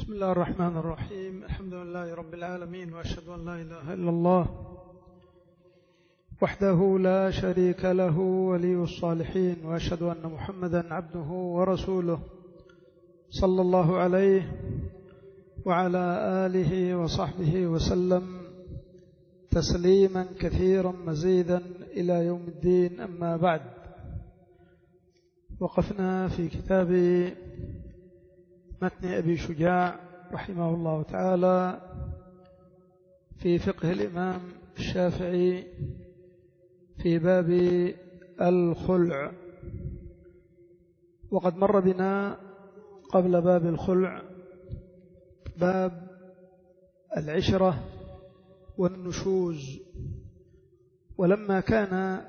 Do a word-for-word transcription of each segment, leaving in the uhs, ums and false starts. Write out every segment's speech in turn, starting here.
بسم الله الرحمن الرحيم. الحمد لله رب العالمين، وأشهد أن لا إله إلا الله وحده لا شريك له ولي الصالحين، وأشهد أن محمدا عبده ورسوله صلى الله عليه وعلى آله وصحبه وسلم تسليما كثيرا مزيدا إلى يوم الدين. أما بعد، وقفنا في كتاب متن أبي شجاع رحمه الله تعالى في فقه الإمام الشافعي في باب الخلع، وقد مر بنا قبل باب الخلع باب العشرة والنشوز. ولما كان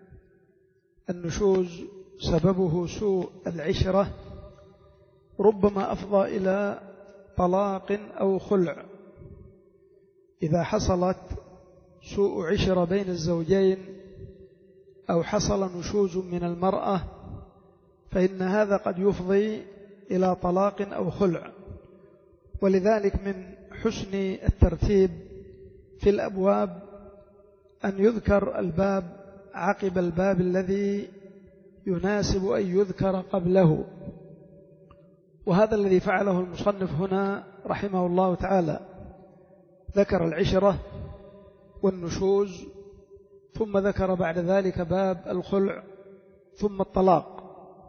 النشوز سببه سوء العشرة ربما أفضى إلى طلاق أو خلع. إذا حصلت سوء عشرة بين الزوجين أو حصل نشوز من المرأة فإن هذا قد يفضي إلى طلاق أو خلع. ولذلك من حسن الترتيب في الأبواب أن يذكر الباب عقب الباب الذي يناسب أن يذكر قبله، وهذا الذي فعله المصنف هنا رحمه الله تعالى. ذكر العشرة والنشوز، ثم ذكر بعد ذلك باب الخلع، ثم الطلاق.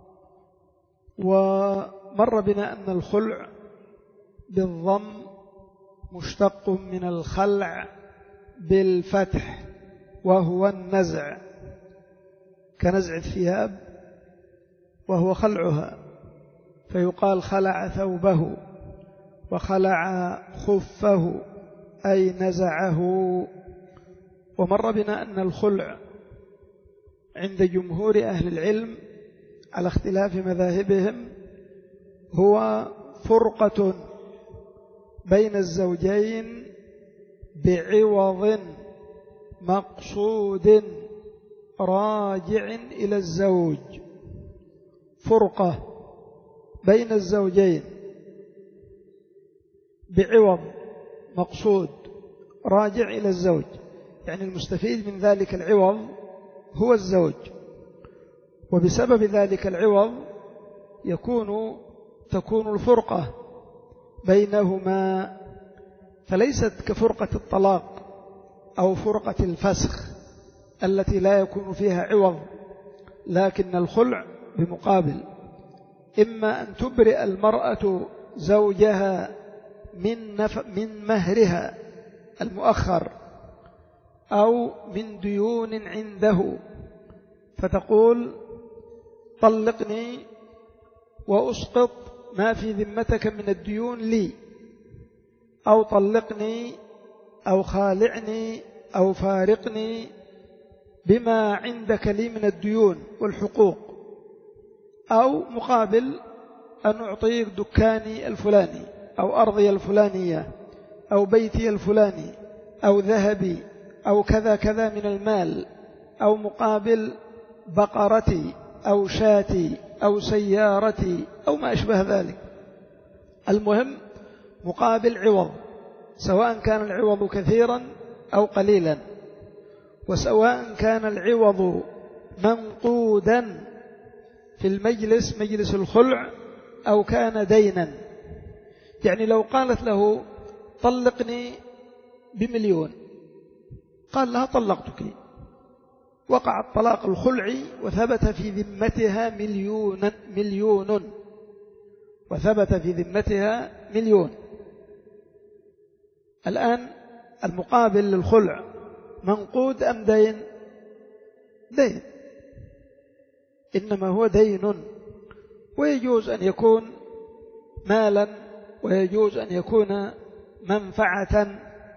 ومر بنا أن الخلع بالضم مشتق من الخلع بالفتح، وهو النزع، كنزع الثياب وهو خلعها، فيقال خلع ثوبه وخلع خفه أي نزعه. ومر بنا أن الخلع عند جمهور أهل العلم على اختلاف مذاهبهم هو فرقة بين الزوجين بعوض مقصود راجع إلى الزوج. فرقة بين الزوجين بعوض مقصود راجع إلى الزوج، يعني المستفيد من ذلك العوض هو الزوج، وبسبب ذلك العوض يكون تكون الفرقة بينهما، فليست كفرقة الطلاق أو فرقة الفسخ التي لا يكون فيها عوض، لكن الخلع بمقابل إما أن تبرئ المرأة زوجها من, نف... من مهرها المؤخر أو من ديون عنده، فتقول طلقني وأسقط ما في ذمتك من الديون لي، أو طلقني أو خالعني أو فارقني بما عندك لي من الديون والحقوق، أو مقابل أن أعطيك دكاني الفلاني أو أرضي الفلانية أو بيتي الفلاني أو ذهبي أو كذا كذا من المال، أو مقابل بقرتي أو شاتي أو سيارتي أو ما أشبه ذلك. المهم مقابل عوض، سواء كان العوض كثيرا أو قليلا، وسواء كان العوض منقودا في المجلس مجلس الخلع أو كان دينا. يعني لو قالت له طلقني بمليون، قال لها طلقتك، وقع الطلاق الخلعي وثبت في ذمتها مليون مليون وثبت في ذمتها مليون. الآن المقابل للخلع منقود أم دين؟ دين، إنما هو دين، ويجوز أن يكون مالا ويجوز أن يكون منفعة.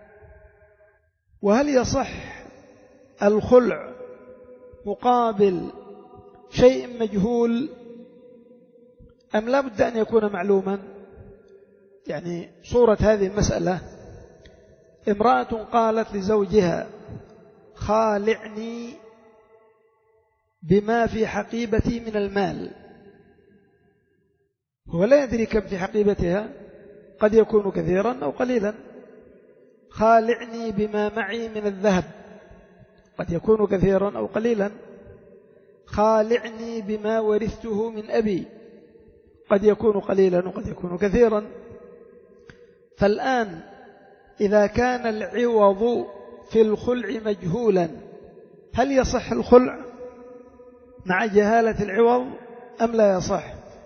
وهل يصح الخلع مقابل شيء مجهول أم لا بد أن يكون معلوما؟ يعني صورة هذه المسألة: امرأة قالت لزوجها خالعني بما في حقيبتي من المال، هو لا يدري كم في حقيبتها قد يكون كثيرا أو قليلا. خالعني بما معي من الذهب قد يكون كثيرا أو قليلا. خالعني بما ورثته من أبي قد يكون قليلا وقد يكون كثيرا. فالآن إذا كان العوض في الخلع مجهولا هل يصح الخلع مع جهالة العوض أم لا يصح؟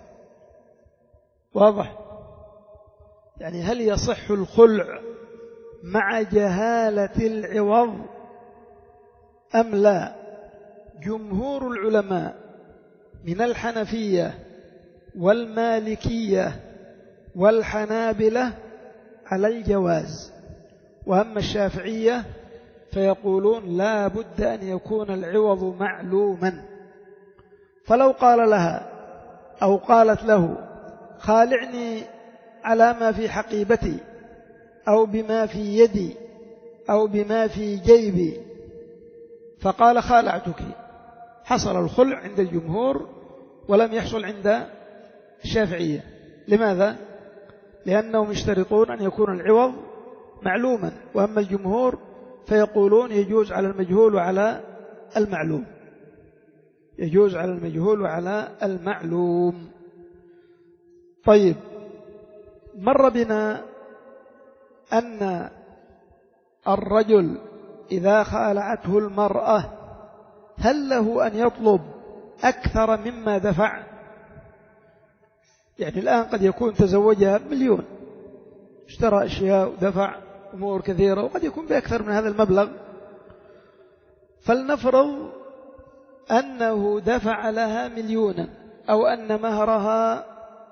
واضح؟ يعني هل يصح الخلع مع جهالة العوض أم لا؟ جمهور العلماء من الحنفية والمالكية والحنابلة على الجواز، وأما الشافعية فيقولون لا بد أن يكون العوض معلوما. فلو قال لها أو قالت له خالعني على ما في حقيبتي أو بما في يدي أو بما في جيبي، فقال خالعتك، حصل الخلع عند الجمهور ولم يحصل عند الشافعية. لماذا؟ لأنهم يشترطون أن يكون العوض معلوما، وأما الجمهور فيقولون يجوز على المجهول وعلى المعلوم، يجوز على المجهول وعلى المعلوم. طيب، مر بنا أن الرجل إذا خالعته المرأة هل له أن يطلب أكثر مما دفع؟ يعني الآن قد يكون تزوجها بمليون، اشترى أشياء ودفع أمور كثيرة، وقد يكون بأكثر من هذا المبلغ. فلنفرض أنه دفع لها مليونا أو أن مهرها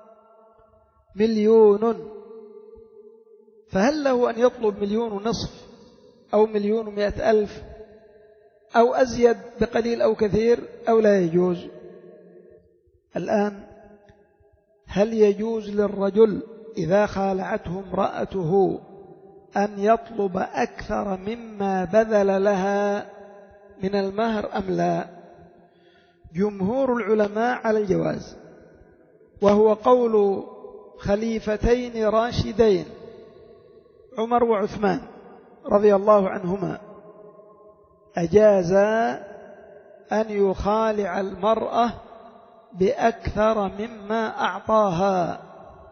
مليون، فهل له أن يطلب مليون ونصف أو مليون ومائة ألف أو أزيد بقليل أو كثير أو لا يجوز؟ الآن هل يجوز للرجل إذا خالعته امرأته أن يطلب أكثر مما بذل لها من المهر أم لا؟ جمهور العلماء على الجواز، وهو قول خليفتين راشدين عمر وعثمان رضي الله عنهما، أجازا أن يخالع المرأة بأكثر مما أعطاها.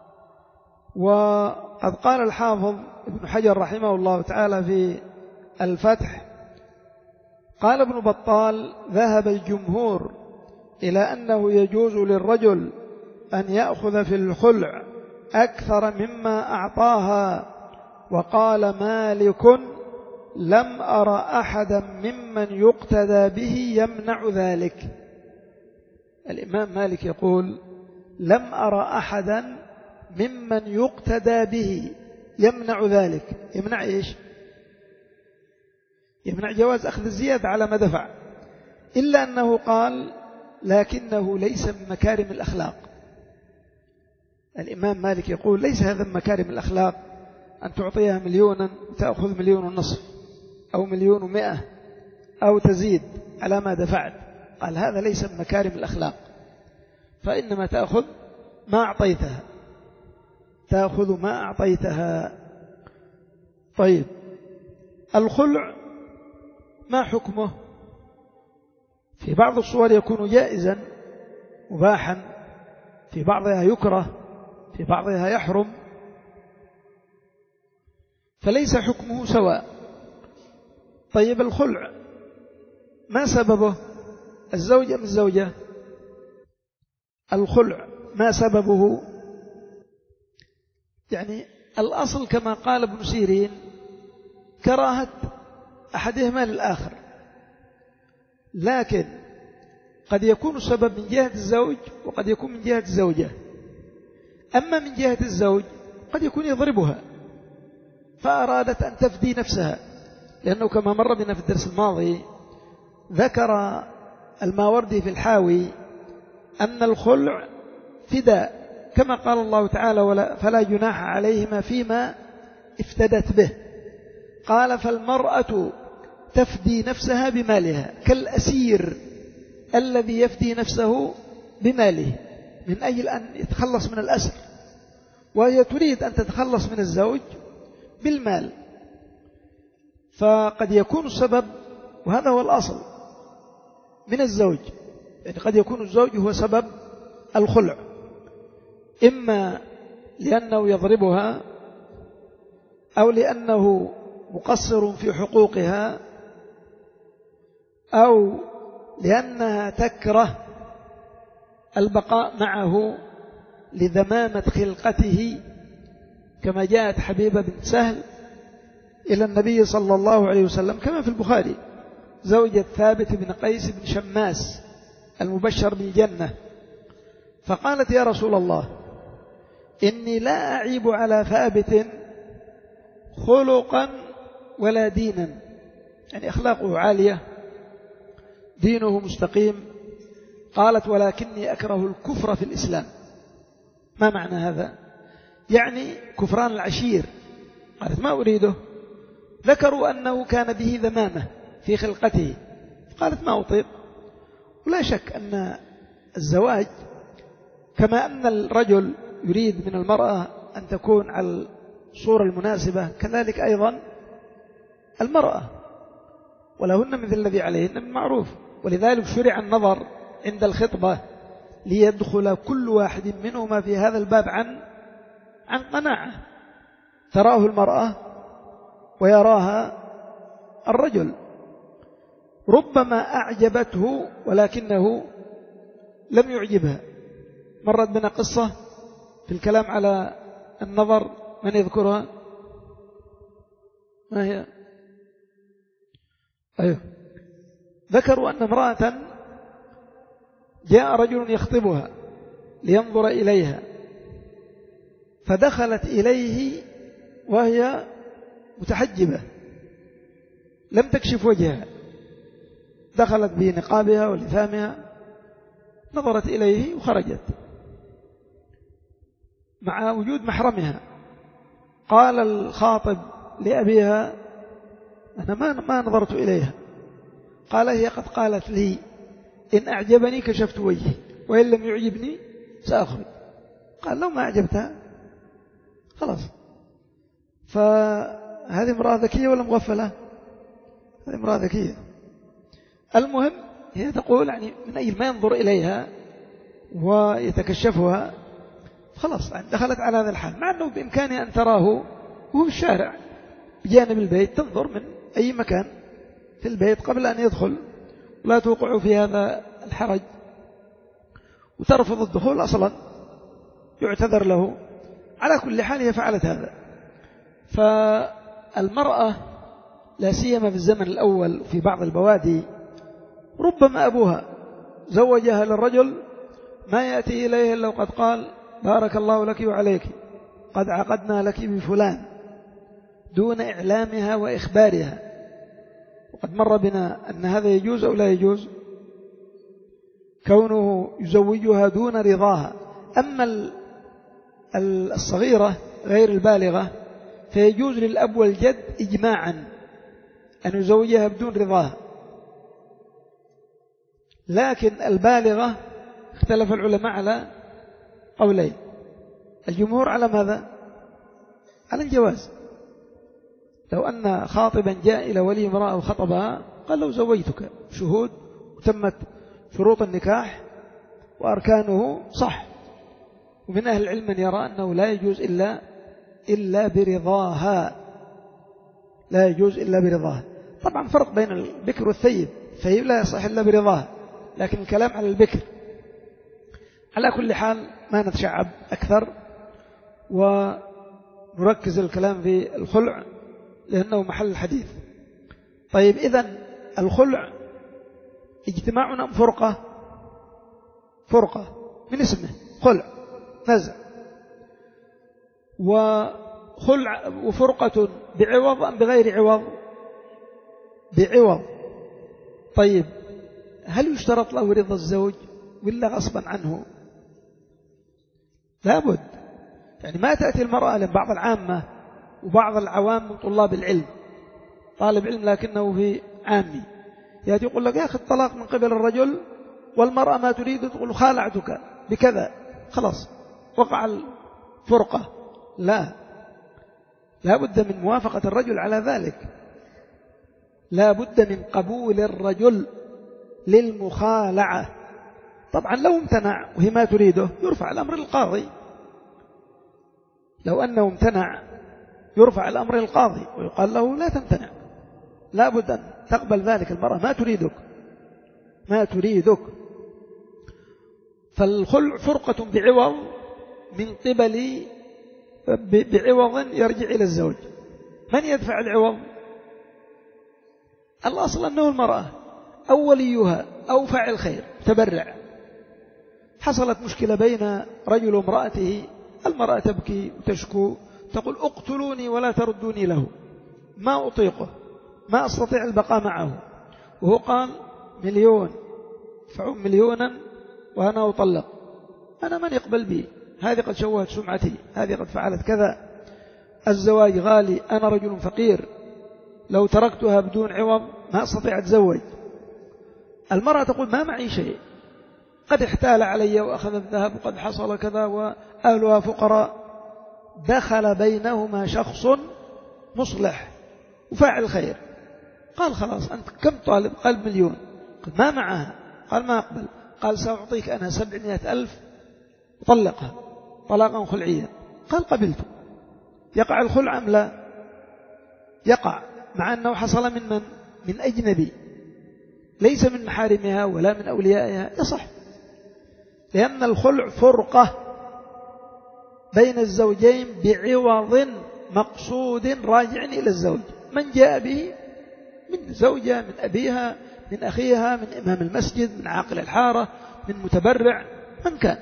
وقد قال الحافظ ابن حجر رحمه الله تعالى في الفتح، قال ابن بطال ذهب الجمهور إلى أنه يجوز للرجل أن يأخذ في الخلع أكثر مما أعطاها، وقال مالك لم أرى أحدا ممن يقتدى به يمنع ذلك. الإمام مالك يقول لم أرى أحدا ممن يقتدى به يمنع ذلك. يمنع إيش؟ يمنع جواز أخذ الزيادة على ما دفع، إلا أنه قال لكنه ليس من مكارم الأخلاق. الإمام مالك يقول ليس هذا من مكارم الأخلاق أن تعطيها مليونا وتأخذ مليون ونصف أو مليون ومئة أو تزيد على ما دفعت. قال هذا ليس من مكارم الأخلاق، فإنما تأخذ ما أعطيتها، تأخذ ما أعطيتها. طيب، الخلع ما حكمه؟ في بعض الصور يكون جائزا مباحا، في بعضها يكره، في بعضها يحرم، فليس حكمه سواء. طيب، الخلع ما سببه؟ الزوج أم الزوجة؟ الخلع ما سببه؟ يعني الأصل كما قال ابن سيرين كراهة أحدهما للآخر، لكن قد يكون السبب من جهة الزوج وقد يكون من جهة الزوجة. أما من جهة الزوج قد يكون يضربها فأرادت أن تفدي نفسها، لأنه كما مر بنا في الدرس الماضي ذكر الماوردي في الحاوي أن الخلع فداء، كما قال الله تعالى ولا فلا جناح عليهما فيما افتدت به. قال فالمرأة تفدي نفسها بمالها كالأسير الذي يفدي نفسه بماله من أجل أن يتخلص من الأسر، وهي تريد أن تتخلص من الزوج بالمال. فقد يكون السبب، وهذا هو الأصل، من الزوج، يعني قد يكون الزوج هو سبب الخلع، إما لأنه يضربها أو لأنه مقصر في حقوقها أو لأنها تكره البقاء معه لذمامة خلقته، كما جاءت حبيبة بنت سهل إلى النبي صلى الله عليه وسلم كما في البخاري، زوجة ثابت بن قيس بن شماس المبشر بالجنة، فقالت: يا رسول الله، إني لا أعيب على ثابت خلقا ولا دينا، يعني أخلاقه عالية، دينه مستقيم. قالت: ولكني أكره الكفر في الإسلام. ما معنى هذا؟ يعني كفران العشير. قالت: ما أريده. ذكروا أنه كان به ذمامة في خلقته، قالت: ما أطيق. ولا شك أن الزواج كما أن الرجل يريد من المرأة أن تكون على الصورة المناسبة، كذلك أيضا المرأة ولهن مثل الذي عليهن بالمعروف. ولذلك شرع النظر عند الخطبة ليدخل كل واحد منهما في هذا الباب عن عن قناعة تراه المرأة ويراها الرجل. ربما أعجبته ولكنه لم يعجبها. مرت بنا قصة في الكلام على النظر، من يذكرها؟ ما هي؟ أيوه. ذكروا أن امرأة جاء رجل يخطبها لينظر إليها، فدخلت إليه وهي متحجبة لم تكشف وجهها، دخلت بنقابها ولثامها، نظرت إليه وخرجت مع وجود محرمها. قال الخاطب لأبيها: أنا ما ما نظرت إليها. قال: هي قد قالت لي إن أعجبني كشفت وجهي وإن لم يعجبني سأخرج. قال: لو ما أعجبتها خلاص. فهذه امرأة ذكية ولا مغفلة؟ هذه امرأة ذكية. المهم هي تقول يعني من أي ما ينظر إليها ويتكشفها خلاص، يعني دخلت على هذا الحال، مع أنه بإمكانها أن تراه وهو في الشارع بجانب البيت، تنظر من أي مكان في البيت قبل أن يدخل، ولا توقع في هذا الحرج، وترفض الدخول أصلا يعتذر له. على كل حال هي فعلت هذا. فالمرأة لا سيما في الزمن الأول في بعض البوادي ربما أبوها زوجها للرجل ما يأتي إليه إلا وقد قال: بارك الله لك وعليك، قد عقدنا لك بفلان، دون إعلامها وإخبارها. وقد مر بنا أن هذا يجوز أو لا يجوز، كونه يزوجها دون رضاها. أما الصغيرة غير البالغة فيجوز للأب والجد إجماعا أن يزوجها بدون رضاها. لكن البالغة اختلف العلماء على قولين. الجمهور على ماذا؟ على الجواز. لو أن خاطبا جاء إلى ولي امرأة وخطبها قال: لو زوجتك، شهود وتمت شروط النكاح وأركانه، صح. ومن أهل العلم من يرى أنه لا يجوز إلا إلا برضاها، لا يجوز إلا برضاها. طبعا فرق بين البكر والثيب، الثيب لا يصح إلا برضاها، لكن الكلام على البكر. على كل حال ما نتشعب أكثر ونركز الكلام في الخلع لأنه محل الحديث. طيب، إذن الخلع اجتماع أم فرقة؟ فرقة من اسمه خلع، نزع. وخلع وفرقة بعوض أم بغير عوض؟ بعوض. طيب، هل يشترط له رضا الزوج ولا غصبا عنه؟ لابد. يعني ما تأتي المرأة لبعض العامة وبعض العوام من طلاب العلم، طالب علم لكنه في عامي، يأتي يقول لك: يا أخي الطلاق من قبل الرجل والمرأة ما تريد، تقول: خالعتك بكذا، خلاص وقع الفرقة. لا، لا بد من موافقة الرجل على ذلك، لا بد من قبول الرجل للمخالعة. طبعا لو امتنع وهي ما تريده يرفع الأمر للقاضي، لو أنه امتنع يرفع الأمر للقاضي ويقال له لا تمتنع، لا بد أن تقبل ذلك، المرأة ما تريدك ما تريدك. فالخلع فرقة بعوض من قبل بعوض يرجع إلى الزوج. من يدفع العوض؟ الأصل أنه المرأة أو وليها أو فاعل خير تبرع. حصلت مشكلة بين رجل وامرأته، المرأة تبكي وتشكو تقول اقتلوني ولا تردوني له، ما أطيقه، ما أستطيع البقاء معه، وهو قال مليون فعم مليونا وأنا أطلق، أنا من يقبل بي، هذه قد شوهت سمعتي، هذه قد فعلت كذا، الزواج غالي، أنا رجل فقير، لو تركتها بدون عوض ما أستطيع أتزوج. المرأة تقول ما معي شيء، قد احتال علي وأخذ الذهب وقد حصل كذا وأهلها فقراء. دخل بينهما شخص مصلح وفاعل خير، قال خلاص أنت كم طالب؟ قال مليون. قال ما معها، قال ما أقبل، قال سأعطيك أنا سبعمائة ألف طلقها طلاقا خلعيا. قال قبلت. يقع الخلع أم لا؟ يقع، مع أنه حصل من من؟ من أجنبي ليس من محارمها ولا من أوليائها، يصح، لأن الخلع فرقة بين الزوجين بعوض مقصود راجع إلى الزوج، من جاء به من زوجة، من أبيها، من أخيها، من إمام المسجد، من عاقل الحارة، من متبرع، من كان،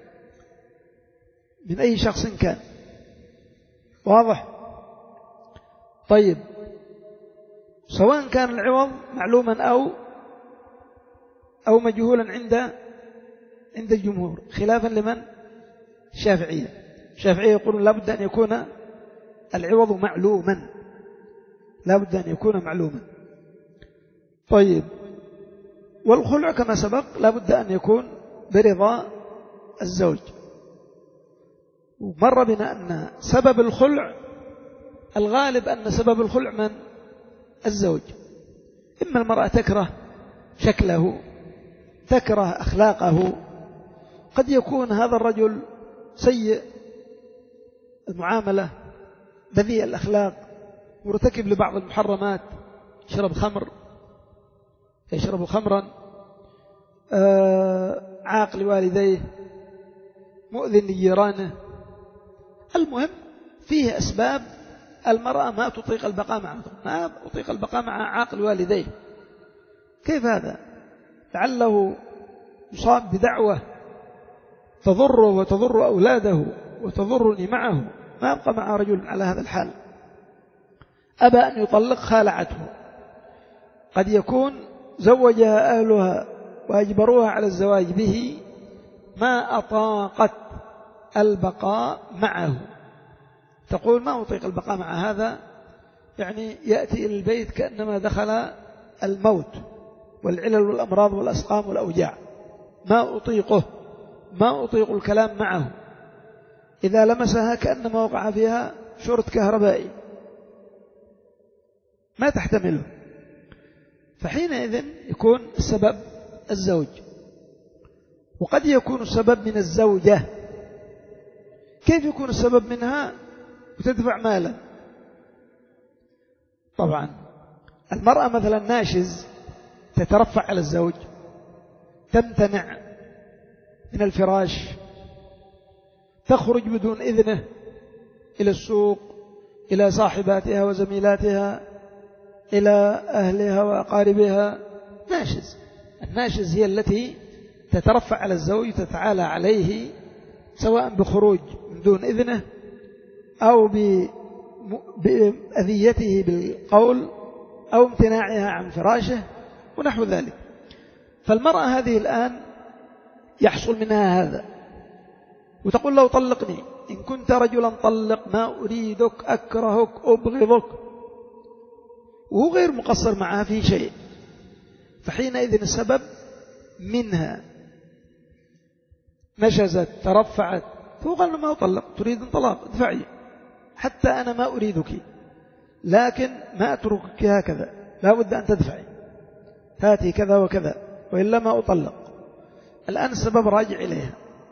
من أي شخص كان. واضح؟ طيب، سواء كان العوض معلوما أو أو مجهولا عند عند الجمهور، خلافا لمن؟ الشافعية. الشافعية يقولون لا بد أن يكون العوض معلوما، لا بد أن يكون معلوما. طيب، والخلع كما سبق لا بد أن يكون برضا الزوج. ومر بنا أن سبب الخلع الغالب أن سبب الخلع من؟ الزوج. إما المرأة تكره شكله، تكره أخلاقه، قد يكون هذا الرجل سيء المعاملة، بذيء الأخلاق، مرتكب لبعض المحرمات، يشرب خمر يشرب خمرا، عاق لوالديه، مؤذن لجيرانه. المهم فيه أسباب المرأة ما تطيق البقاء معه، ما تطيق البقاء مع عاق والديه. كيف هذا؟ لعله يصاب بدعوة تضره وتضر أولاده وتضرني معه، ما يبقى مع رجل على هذا الحال. أبى أن يطلق، خالعته، قد يكون زوجها أهلها وأجبروها على الزواج به، ما أطاقت البقاء معه، تقول ما أطيق البقاء مع هذا، يعني يأتي إلى البيت كأنما دخل الموت والعلل والأمراض والأسقام والأوجاع، ما أطيقه، ما أطيق الكلام معه، إذا لمسها كأنما وقع فيها شرط كهربائي، ما تحتمله. فحينئذ يكون السبب الزوج، وقد يكون السبب من الزوجة. كيف يكون السبب منها وتدفع مالا؟ طبعا المرأة مثلا ناشز تترفع على الزوج، تمتنع من الفراش، تخرج بدون إذنه إلى السوق، إلى صاحباتها وزميلاتها، إلى أهلها وأقاربها، ناشز. الناشز هي التي تترفع على الزوج، تتعالى عليه، سواء بخروج من دون إذنه أو بأذيته بالقول أو امتناعها عن فراشه ونحو ذلك. فالمرأة هذه الآن يحصل منها هذا، وتقول له طلقني، إن كنت رجلا طلق، ما أريدك، أكرهك، أبغضك، وهو غير مقصر معها في شيء. فحينئذ السبب منها، نشزت، ترفعت، فهو قال له ما أطلق، تريد انطلاق، ادفعي، حتى أنا ما أريدك، لكن ما أتركك هكذا، لا بد أن تدفعي، هاتي كذا وكذا وإلا ما أطلق. الآن السبب راجع إليها.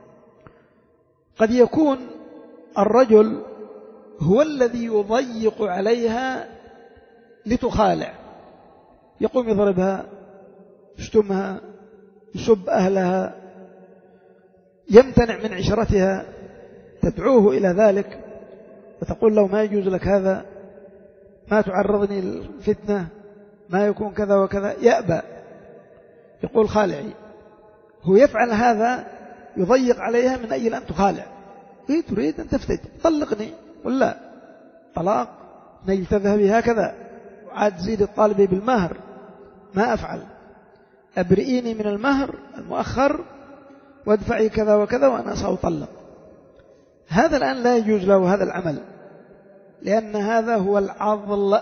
قد يكون الرجل هو الذي يضيق عليها لتخالع، يقوم يضربها، يشتمها، يسب أهلها، يمتنع من عشرتها، تدعوه إلى ذلك وتقول له ما يجوز لك هذا، ما تعرضني الفتنة، ما يكون كذا وكذا، يأبى، يقول خالعي. هو يفعل هذا يضيق عليها من أجل أن تخالع، هي تريد أن تفتج، طلقني، قل لا، طلاق نجل تذهبي هكذا، وعاد زيد الطالب بالمهر، ما أفعل، أبرئيني من المهر المؤخر وادفعي كذا وكذا وأنا سأطلق. هذا الآن لا يجوز له هذا العمل، لأن هذا هو العضل.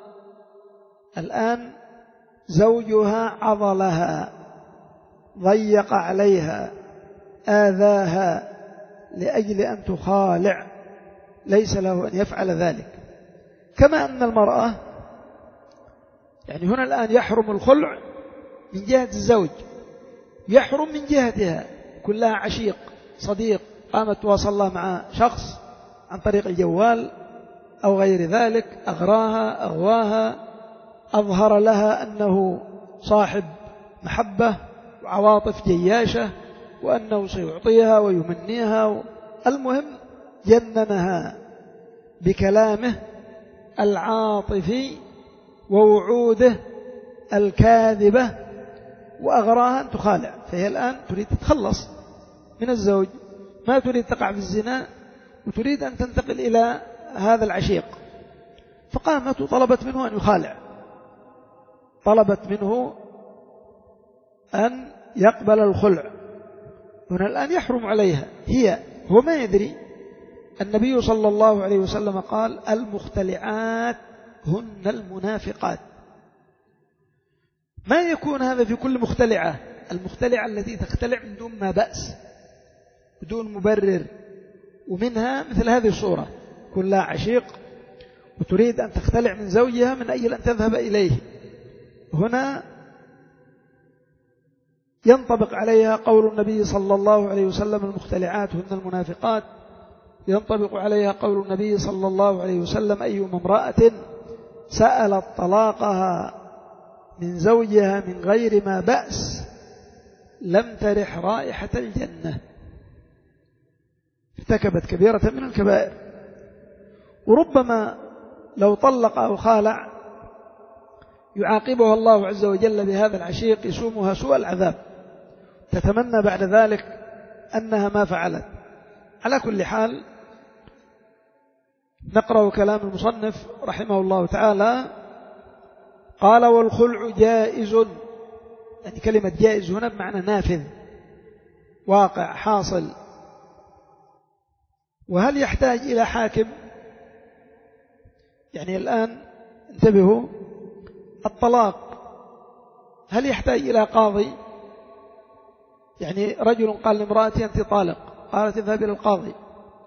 الآن زوجها عضلها، ضيق عليها، آذاها لأجل أن تخالع، ليس له أن يفعل ذلك. كما أن المرأة، يعني هنا الآن يحرم الخلع من جهة الزوج، يحرم من جهتها، كلها عشيق صديق، قامت تواصل الله مع شخص عن طريق الجوال أو غير ذلك، أغراها أغواها، أظهر لها أنه صاحب محبة وعواطف جياشة وأنه سيعطيها ويمنيها، المهم جننها بكلامه العاطفي ووعوده الكاذبة وأغراها أن تخالع. فهي الآن تريد تتخلص من الزوج، ما تريد تقع في الزنا، وتريد أن تنتقل إلى هذا العشيق، فقامت وطلبت منه أن يخالع، طلبت منه أن يقبل الخلع. هنا الآن يحرم عليها، هي هو ما يدري. النبي صلى الله عليه وسلم قال المختلعات هن المنافقات. ما يكون هذا في كل مختلعة، المختلعة التي تختلع من دون ما بأس بدون مبرر، ومنها مثل هذه الصورة، كلها عشيق وتريد أن تختلع من زوجها من أجل أن تذهب إليه. هنا ينطبق عليها قول النبي صلى الله عليه وسلم المختلعات هن المنافقات، ينطبق عليها قول النبي صلى الله عليه وسلم أيما امرأة سألت طلاقها من زوجها من غير ما بأس لم ترح رائحة الجنة، ارتكبت كبيرة من الكبائر. وربما لو طلق أو خالع يعاقبها الله عز وجل بهذا العشيق يسومها سوء العذاب، تتمنى بعد ذلك أنها ما فعلت. على كل حال نقرأ كلام المصنف رحمه الله تعالى. قال والخلع جائز، يعني كلمة جائز هنا بمعنى نافذ واقع حاصل. وهل يحتاج إلى حاكم؟ يعني الآن انتبهوا، الطلاق هل يحتاج إلى قاضي؟ يعني رجل قال لامرأتي أنت طالق، قالت اذهب إلى القاضي،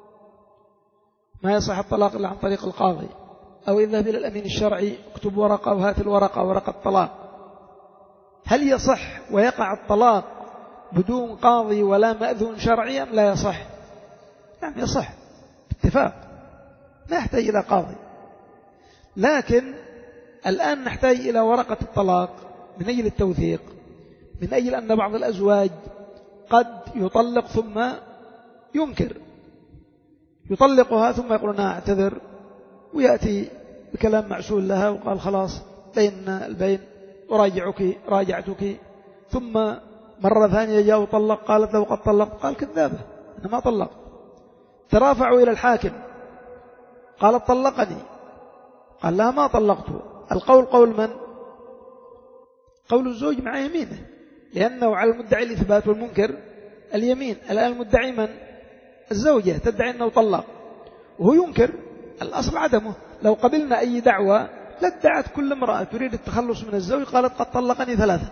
ما يصح الطلاق إلا عن طريق القاضي، أو اذهب إلى الأمين الشرعي اكتب ورقة وهات الورقة ورقة طلاق. هل يصح ويقع الطلاق بدون قاضي ولا مأذون شرعي أم لا يصح؟ نعم يصح باتفاق، ما يحتاج إلى قاضي. لكن الآن نحتاج إلى ورقة الطلاق من أجل التوثيق، من أجل أن بعض الأزواج قد يطلق ثم ينكر، يطلقها ثم يقول أنا أعتذر، ويأتي بكلام معسول لها وقال خلاص بيننا البين وراجعك راجعتك، ثم مرة ثانية جاء وطلق، قالت له قد طلق، قال كذابة أنا ما طلق. ترافعوا إلى الحاكم، قالت طلقني، قال لها ما طلقته. القول قول من؟ قول الزوج مع يمينه، لأنه على المدعي الإثبات والمنكر اليمين. الآن المدعي من؟ الزوجة تدعي أنه طلق وهو ينكر، الأصل عدمه. لو قبلنا أي دعوة لادعت كل امرأة تريد التخلص من الزوج قالت قد طلقني ثلاثة،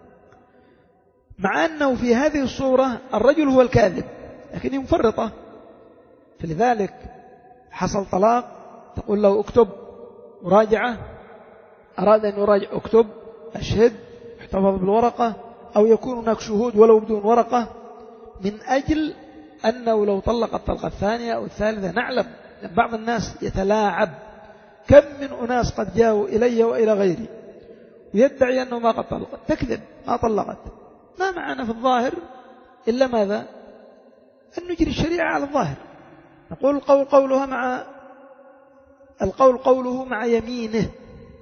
مع أنه في هذه الصورة الرجل هو الكاذب لكن مفرطة. فلذلك حصل طلاق تقول له اكتب مراجعة، أراد أن يراجع اكتب أشهد احتفظ بالورقة، أو يكون هناك شهود ولو بدون ورقة، من أجل أنه لو طلق الطلقة الثانية أو الثالثة نعلم أن بعض الناس يتلاعب. كم من أناس قد جاءوا إلي وإلى غيري ويدعي أنه ما قد طلقت، تكذب ما طلقت. ما معنا في الظاهر إلا ماذا؟ أن نجري الشريعة على الظاهر، نقول القول قولها مع القول قوله مع يمينه.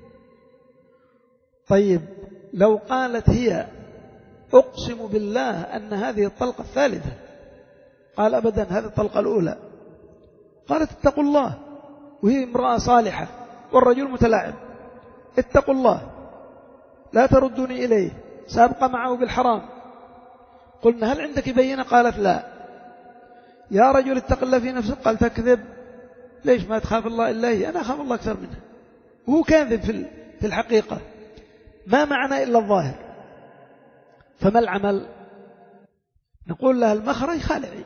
طيب لو قالت هي أقسم بالله أن هذه الطلقة الثالثة، قال أبدا هذه الطلقة الأولى، قالت اتقوا الله، وهي امرأة صالحة والرجل متلاعب، اتقوا الله لا تردوني إليه سأبقى معه بالحرام. قلنا هل عندك بينة؟ قالت لا. يا رجل اتق الله في نفسك، قال تكذب، ليش ما تخاف الله إلا هي؟ أنا أخاف الله أكثر منها، وهو كاذب في الحقيقة. ما معنى إلا الظاهر. فما العمل؟ نقول لها المخرج خالعي.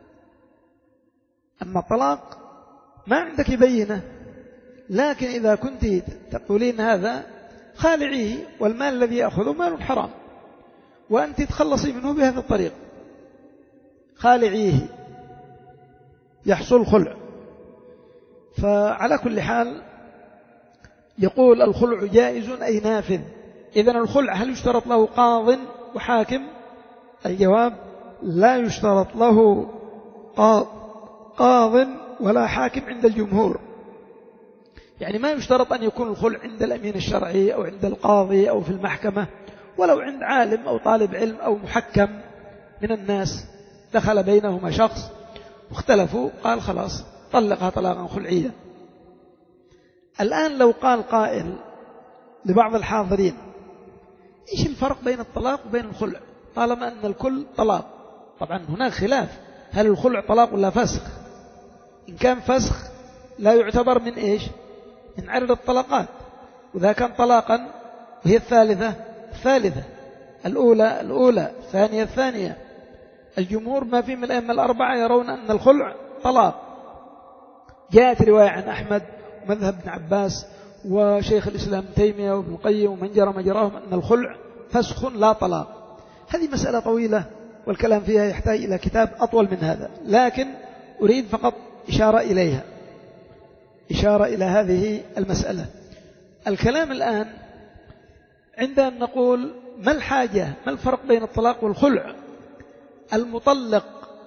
أما الطلاق ما عندك بينة، لكن إذا كنت تقولين هذا خالعيه، والمال الذي يأخذه مال حرام وأنت تخلصي منه بهذا الطريق، خالعيه يحصل خلع. فعلى كل حال يقول الخلع جائز أي نافذ. إذن الخلع هل يشترط له قاض وحاكم؟ الجواب لا يشترط له قاض ولا حاكم عند الجمهور. يعني ما يشترط أن يكون الخلع عند الأمين الشرعي أو عند القاضي أو في المحكمة، ولو عند عالم أو طالب علم أو محكم من الناس دخل بينهما شخص واختلفوا، قال خلاص طلقها طلاقا خلعيا. الآن لو قال قائل لبعض الحاضرين إيش الفرق بين الطلاق وبين الخلع طالما أن الكل طلاق؟ طبعا هناك خلاف، هل الخلع طلاق ولا فسخ؟ إن كان فسخ لا يعتبر من إيش؟ من عدد الطلقات. وإذا كان طلاقا وهي الثالثة الثالثة، الأولى الأولى، الثانية الثانية. الجمهور ما في من الأئمة الأربعة يرون أن الخلع طلاق. جاءت رواية عن أحمد ومذهب ابن عباس وشيخ الإسلام تيمية وابن القيم ومن جرى مجراهم أن الخلع فسخ لا طلاق. هذه مسألة طويلة والكلام فيها يحتاج إلى كتاب أطول من هذا، لكن أريد فقط إشارة إليها، إشارة إلى هذه المسألة. الكلام الآن عندما نقول ما الحاجة، ما الفرق بين الطلاق والخلع؟ المطلق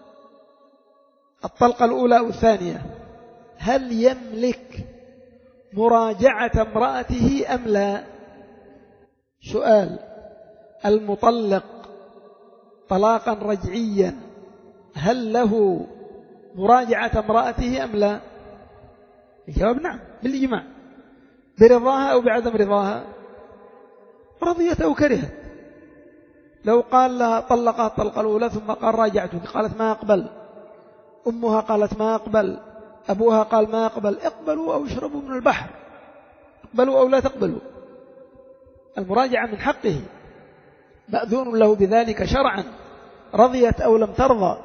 الطلقة الأولى أو الثانية هل يملك مراجعة امرأته أم لا؟ سؤال. المطلق طلاقا رجعيا هل له مراجعة امرأته أم لا؟ الجواب نعم بالإجماع، برضاها أو بعدم رضاها، رضيت أو كرهت. لو قال لها طلقها الطلقة الأولى ثم قال راجعتك، قالت ما أقبل، أمها قالت ما أقبل، أبوها قال ما أقبل، اقبلوا أو اشربوا من البحر، اقبلوا أو لا تقبلوا، المراجعة من حقه، مأذون له بذلك شرعا، رضيت أو لم ترضى،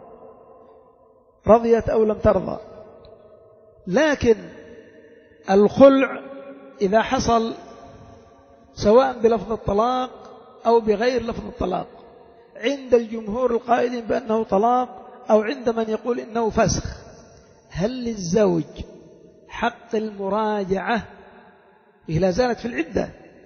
رضيت أو لم ترضى. لكن الخلع إذا حصل سواء بلفظ الطلاق أو بغير لفظ الطلاق، عند الجمهور القائلين بأنه طلاق أو عند من يقول إنه فسخ، هل للزوج حق المراجعة؟ هي لا زالت في العدة.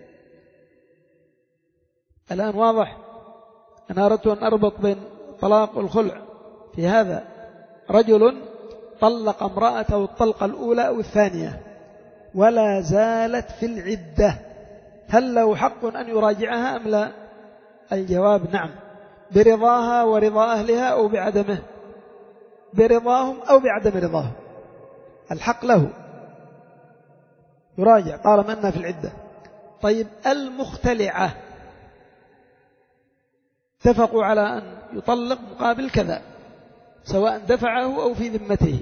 الآن واضح؟ أنا أردت أن أربط بين الطلاق والخلع في هذا. رجل طلق امرأته الطلقة الأولى أو الثانية ولا زالت في العدة، هل له حق أن يراجعها أم لا؟ الجواب نعم، برضاها ورضا أهلها أو بعدمه، برضاهم أو بعدم رضاهم، الحق له يراجع طالما أنها في العدة. طيب المختلعة اتفقوا على أن يطلق مقابل كذا سواء دفعه أو في ذمته،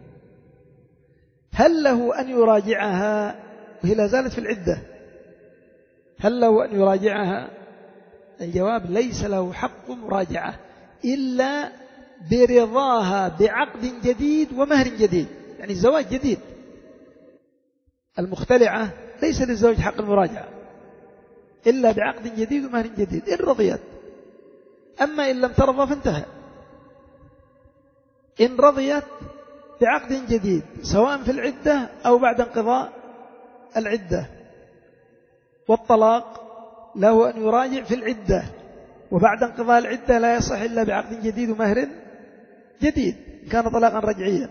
هل له أن يراجعها وهي لا زالت في العدة؟ هل له أن يراجعها؟ الجواب ليس له حق مراجعة إلا برضاها بعقد جديد ومهر جديد، يعني الزواج جديد، المختلعة ليس للزوج حق المراجعة إلا بعقد جديد ومهر جديد إن رضيت. أما إن لم ترضى فانتهى. إن رضيت بعقد جديد سواء في العدة أو بعد انقضاء العدة، والطلاق له أن يراجع في العدة، وبعد انقضاء العدة لا يصح إلا بعقد جديد ومهر جديد كان طلاقا رجعيا.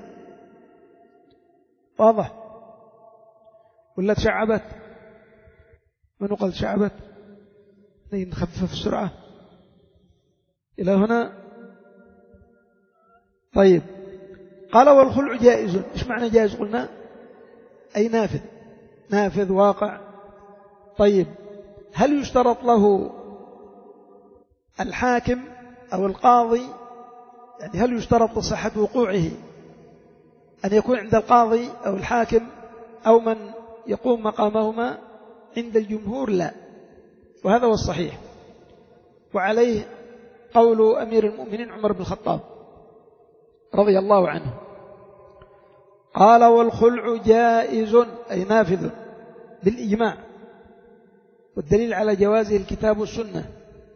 واضح ولا تشعبت؟ من قال تشعبت؟ نخفف السرعة إلى هنا. طيب قال والخلع جائز. إيش معنى جائز؟ قلنا أي نافذ، نافذ واقع. طيب هل يشترط له الحاكم أو القاضي؟ يعني هل يشترط لصحة وقوعه أن يكون عند القاضي أو الحاكم أو من يقوم مقامهما؟ عند الجمهور لا، وهذا هو الصحيح، وعليه قول أمير المؤمنين عمر بن الخطاب رضي الله عنه. قال والخلع جائز أي نافذ بالإجماع، والدليل على جوازه الكتاب والسنة،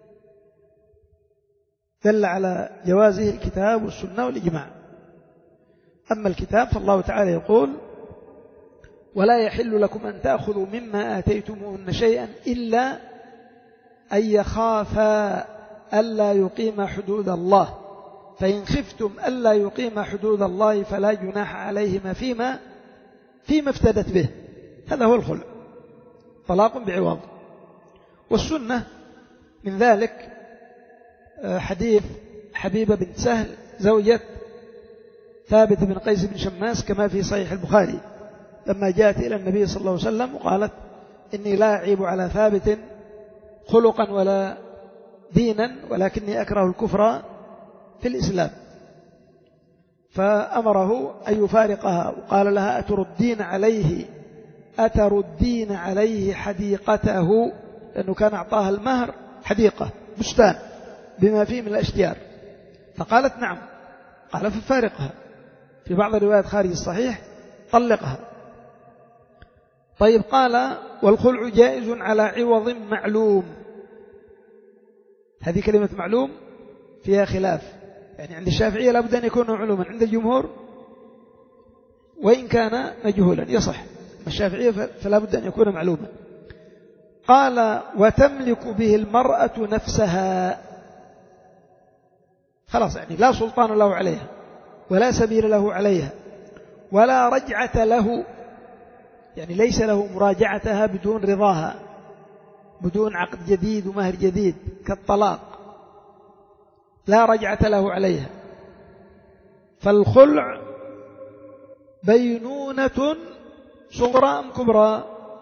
دل على جوازه الكتاب والسنة والإجماع. أما الكتاب فالله تعالى يقول ولا يحل لكم أن تأخذوا مما آتيتموهن شيئا إلا أن يخافا ألا يقيم حدود الله، فإن خفتم ألا يقيم حدود الله فلا جناح عليهما فيما فيما افتدت به. هذا هو الخلع، طلاق بعوض. والسنة من ذلك حديث حبيبة بنت سهل زوجة ثابت بن قيس بن شماس كما في صحيح البخاري، لما جاءت إلى النبي صلى الله عليه وسلم وقالت إني لا أعيب على ثابت خلقا ولا دينا ولكني أكره الكفر في الإسلام، فأمره أن يفارقها وقال لها أتردين عليه أتردين عليه حديقته، لأنه كان أعطاها المهر حديقة بستان بما فيه من الأشجار، فقالت نعم. قال ففارقها. في بعض الروايات خارج الصحيح طلقها. طيب قال والخلع جائز على عوض معلوم. هذه كلمة معلوم فيها خلاف، يعني عند الشافعية لابد أن يكون معلوما، عند الجمهور وإن كان مجهولا يصح، الشافعية فلا بد أن يكون معلوما. قال وتملك به المرأة نفسها، خلاص يعني لا سلطان له عليها ولا سبيل له عليها ولا رجعة له، يعني ليس له مراجعتها بدون رضاها، بدون عقد جديد ومهر جديد كالطلاق، لا رجعة له عليها. فالخلع بينونة صغرى أم كبرى؟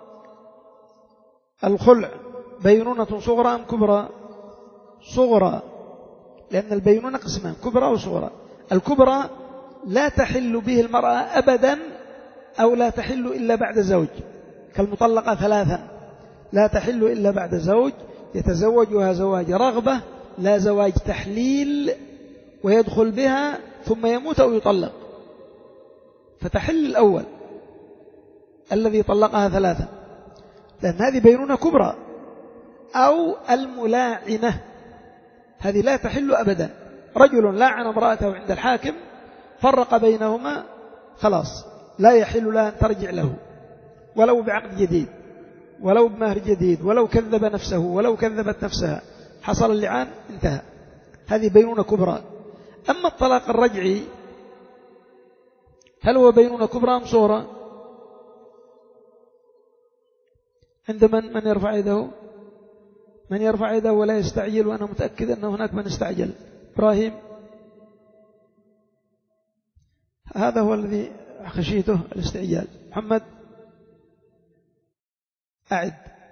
الخلع بينونة صغرى أم كبرى؟ صغرى، لأن البينونة قسمان كبرى وصغرى. الكبرى لا تحل به المرأة أبدا أو لا تحل إلا بعد زوج، كالمطلقة ثلاثا لا تحل إلا بعد زوج يتزوجها زواج رغبة لا زواج تحليل، ويدخل بها ثم يموت أو يطلق، فتحل الأول الذي طلقها ثلاثا، لأن هذه بينونة كبرى. أو الملاعنة، هذه لا تحل أبدا، رجل لاعن امرأته عند الحاكم فرق بينهما، خلاص لا يحل لها أن ترجع له ولو بعقد جديد ولو بمهر جديد ولو كذب نفسه ولو كذبت نفسها، حصل اللعان انتهى، هذه بينونة كبرى. أما الطلاق الرجعي هل هو بينونة كبرى أم صغرى؟ عند من من يرفع يده؟ من يرفع يده ولا يستعجل، وأنا متأكد أن هناك من استعجل. إبراهيم، هذا هو الذي خشيته الاستعجال. محمد أعد.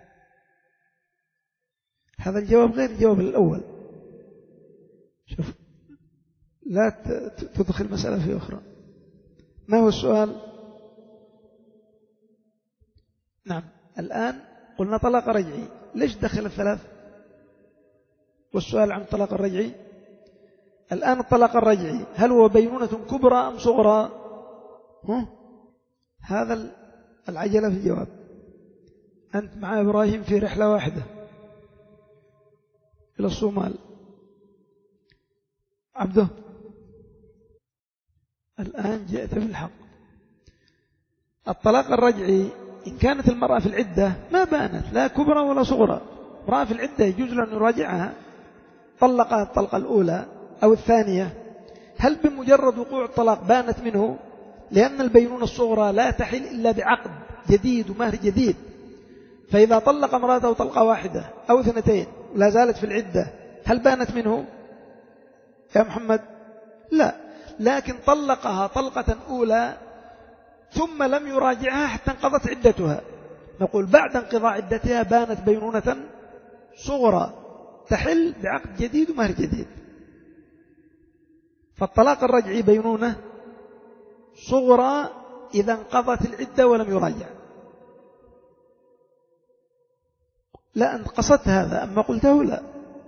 هذا الجواب غير الجواب الأول. شوف لا تدخل مسألة في أخرى. ما هو السؤال؟ نعم الآن قلنا طلاق رجعي، ليش دخل الثلاث؟ والسؤال عن الطلاق الرجعي الآن الطلاق الرجعي هل هو بينونة كبرى أم صغرى؟ هذا العجلة في الجواب. أنت مع إبراهيم في رحلة واحدة إلى الصومال. عبده الآن جئت بالحق. الطلاق الرجعي إن كانت المرأة في العدة ما بانت لا كبرى ولا صغرى، امرأة في العدة يجوز له أن يراجعها، طلقها الطلقة الأولى أو الثانية، هل بمجرد وقوع الطلاق بانت منه؟ لأن البينونة الصغرى لا تحل إلا بعقد جديد ومهر جديد. فإذا طلق امرأته طلقة واحدة أو اثنتين ولا زالت في العدة هل بانت منه يا محمد؟ لا، لكن طلقها طلقة أولى ثم لم يراجعها حتى انقضت عدتها، نقول بعد انقضاء عدتها بانت بينونة صغرى تحل بعقد جديد ومهر جديد. فالطلاق الرجعي بينونة صغرى إذا انقضت العدة ولم يراجع. لا أنت قصدت هذا، أما قلته لا،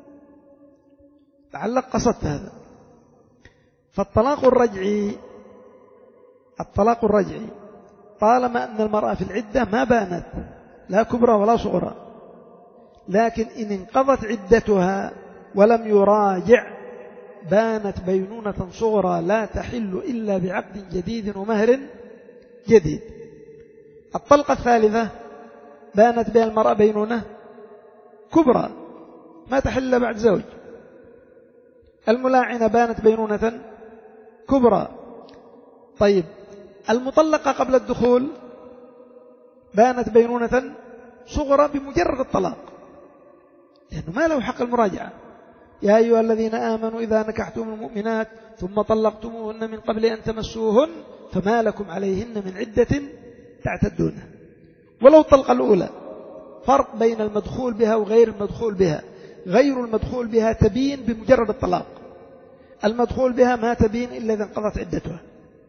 لعلك قصدت هذا. فالطلاق الرجعي الطلاق الرجعي طالما أن المرأة في العدة ما بانت لا كبرى ولا صغرى، لكن إن انقضت عدتها ولم يراجع بانت بينونة صغرى لا تحل إلا بعقد جديد ومهر جديد. الطلقة الثالثة بانت بها المرأة بينونة كبرى ما تحل بعد زوج. الملاعنة بانت بينونة كبرى. طيب المطلقة قبل الدخول بانت بينونة صغرى بمجرد الطلاق، لأنه ما له حق المراجعة. يا أيها الذين آمنوا إذا نكحتم المؤمنات ثم طلقتموهن من قبل أن تمسوهن فما لكم عليهن من عدة تعتدونها. ولو الطلقة الأولى فرق بين المدخول بها وغير المدخول بها. غير المدخول بها تبين بمجرد الطلاق، المدخول بها ما تبين إلا إذا انقضت عدتها.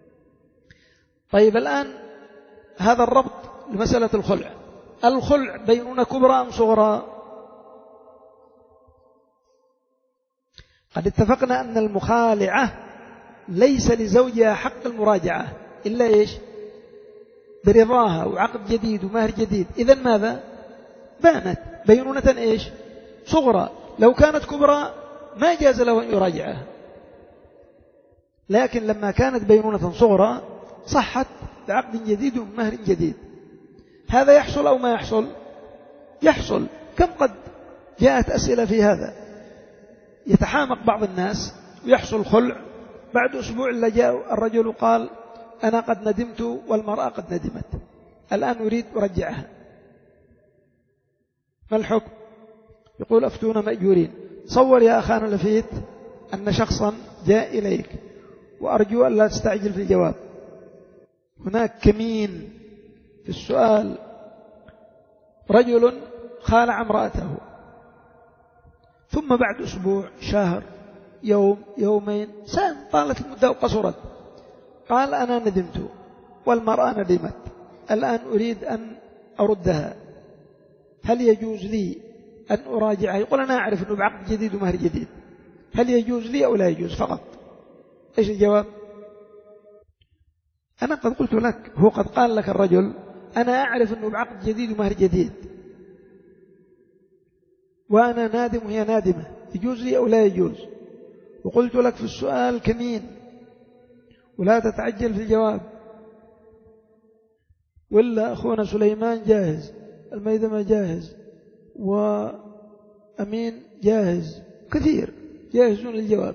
طيب الآن هذا الربط لمسألة الخلع. الخلع بينونة كبرى أم صغرى؟ قد اتفقنا أن المخالعة ليس لزوجها حق المراجعة إلا إيش؟ برضاها وعقد جديد ومهر جديد. إذن ماذا؟ بانت بينونة إيش؟ صغرى. لو كانت كبرى ما جاز له أن يراجعها، لكن لما كانت بينونة صغرى صحت بعقد جديد ومهر جديد. هذا يحصل أو ما يحصل؟ يحصل. كم قد جاءت أسئلة في هذا. يتحامق بعض الناس ويحصل خلع، بعد أسبوع إلا جاء الرجل وقال أنا قد ندمت والمرأة قد ندمت، الآن أريد أرجعها، ما الحكم؟ يقول أفتونا مأجورين. صور يا أخانا لفيت أن شخصا جاء إليك، وأرجو أن لا تستعجل في الجواب. هناك كمين في السؤال. رجل خالع امرأته، ثم بعد أسبوع شهر يوم يومين سنة طالت المدة وقصرت، قال أنا ندمت والمرأة ندمت، الآن أريد أن أردها، هل يجوز لي أن أراجعها؟ يقول أنا أعرف أنه بعقد جديد ومهر جديد، هل يجوز لي أو لا يجوز فقط؟ إيش الجواب؟ أنا قد قلت لك، هو قد قال لك الرجل أنا أعرف أنه بعقد جديد ومهر جديد وأنا نادم وهي نادمة، يجوز لي أو لا يجوز؟ وقلت لك في السؤال كمين ولا تتعجل في الجواب، ولا أخونا سليمان جاهز، الميدمة جاهز، وأمين جاهز، كثير جاهزون للجواب.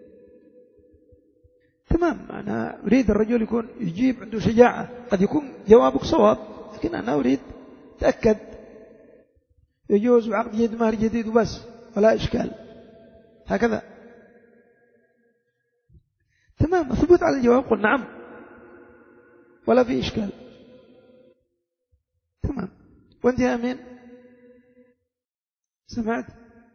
تمام، أنا أريد الرجل يكون يجيب عنده شجاعة، قد يكون جوابك صواب لكن أنا أريد تأكد يجوز بعقد جديد مهر جديد وبس ولا إشكال، هكذا. تمام، ثبت على الجواب، قل نعم ولا في إشكال. تمام. وانت يا أمين سمعت؟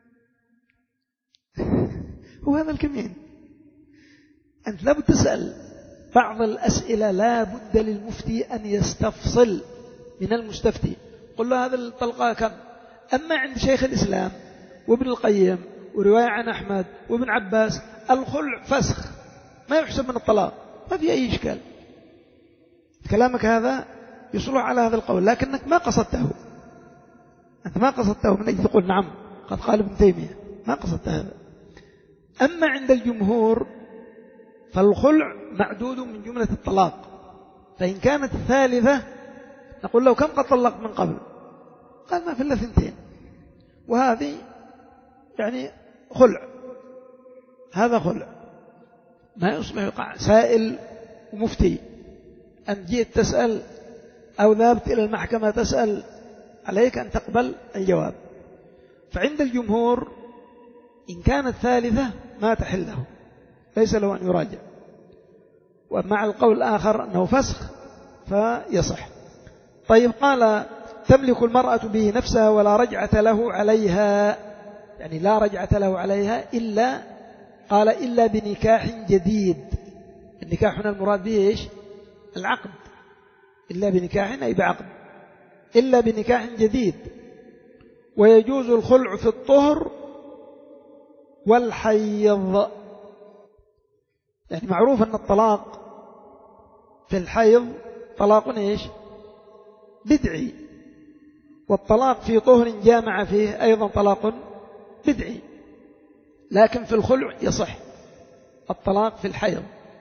هو هذا الكمين. أنت لابد تسأل بعض الأسئلة، لا بد للمفتي أن يستفصل من المستفتي. قل له هذا الطلقة كم؟ أما عند شيخ الإسلام وابن القيم ورواية عن أحمد وابن عباس الخلع فسخ ما يحسب من الطلاق، ما في أي إشكال. كلامك هذا يصلح على هذا القول، لكنك ما قصدته، أنت ما قصدته من أجل تقول نعم قد قال ابن تيمية، ما قصدت هذا. أما عند الجمهور فالخلع معدود من جملة الطلاق، فإن كانت الثالثة نقول له كم قد طلق من قبل؟ قال ما في إلا ثنتين، وهذه يعني خلع، هذا خلع ما يصبح يقع سائل ومفتي، أن جيت تسأل أو ذهبت إلى المحكمة تسأل، عليك أن تقبل الجواب. فعند الجمهور إن كانت ثالثة ما تحل له، ليس له أن يراجع، ومع القول الآخر أنه فسخ فيصح. طيب قال تملك المرأة به نفسها ولا رجعة له عليها، يعني لا رجعة له عليها إلا قال إلا بنكاح جديد. النكاح هنا المراد به إيش؟ العقد، إلا بنكاح أي بعقد، إلا بنكاح جديد. ويجوز الخلع في الطهر والحيض، يعني معروف أن الطلاق في الحيض طلاق إيش؟ بدعي، والطلاق في طهر جامع فيه أيضا طلاق بدعي، لكن في الخلع يصح الطلاق في الحيض.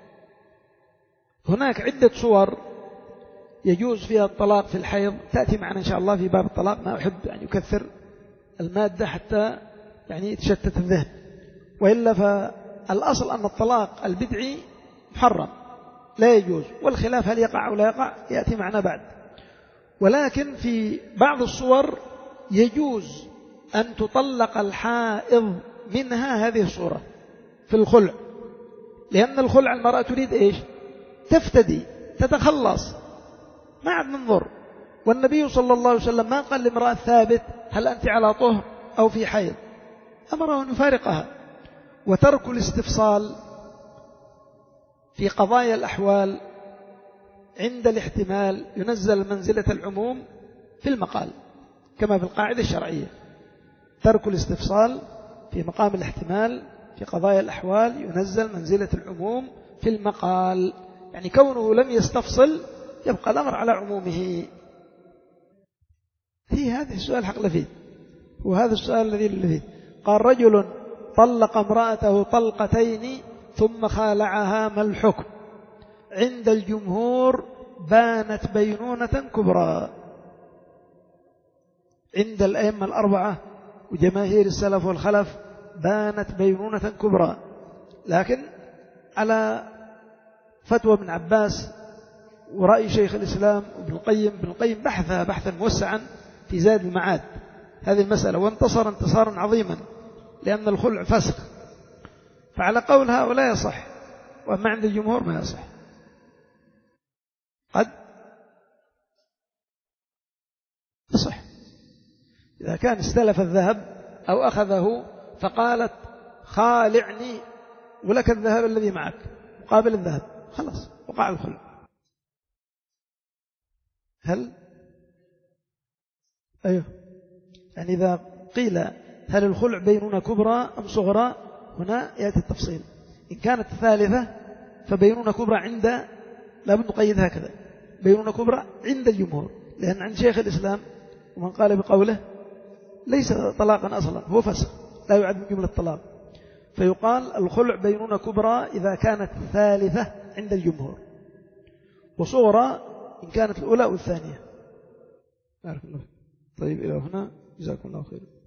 هناك عدة صور يجوز فيها الطلاق في الحيض، تأتي معنا إن شاء الله في باب الطلاق، ما أحب أن يكثر المادة حتى يعني يتشتت الذهن، وإلا فالأصل أن الطلاق البدعي محرم لا يجوز، والخلاف هل يقع أو لا يقع يأتي معنا بعد. ولكن في بعض الصور يجوز أن تطلق الحائض، منها هذه الصورة في الخلع، لأن الخلع المرأة تريد إيش؟ تفتدي، تتخلص، ما عاد ننظر. والنبي صلى الله عليه وسلم ما قال لامرأة ثابت هل أنت على طهر أو في حيض، أمره أن يفارقها. وترك الاستفصال في قضايا الأحوال عند الاحتمال ينزل منزلة العموم في المقال، كما في القاعدة الشرعية، ترك الاستفصال في مقام الاحتمال في قضايا الأحوال ينزل منزلة العموم في المقال، يعني كونه لم يستفصل يبقى الأمر على عمومه. هي هذا السؤال حق لفيد، وهذا السؤال الذي لفيد. قال رجل طلق امرأته طلقتين ثم خالعها، ما الحكم؟ عند الجمهور بانت بينونة كبرى، عند الأئمة الأربعة وجماهير السلف والخلف بانت بينونة كبرى، لكن على فتوى ابن عباس ورأي شيخ الإسلام ابن القيم، ابن القيم بحثها بحثا موسعا في زاد المعاد هذه المسألة، وانتصر انتصارا عظيما، لأن الخلع فسخ، فعلى قول هؤلاء يصح، وأما عند الجمهور ما يصح. قد يصح إذا كان استلف الذهب أو أخذه فقالت خالعني ولك الذهب الذي معك مقابل الذهب، خلاص وقع الخلع. هل أيوه، يعني إذا قيل هل الخلع بينونة كبرى أم صغرى، هنا يأتي التفصيل. إن كانت الثالثة فبينونة كبرى عند، لا بد نقيد هكذا، بينونة كبرى عند الجمهور، لأن عند شيخ الإسلام ومن قال بقوله ليس طلاقا أصلا، هو فسخ لا يعد من جملة الطلاق، فيقال الخلع بينونة كبرى إذا كانت الثالثة عند الجمهور، وصغرى إن كانت الأولى والثانية. طيب إلى هنا، جزاكم الله خير.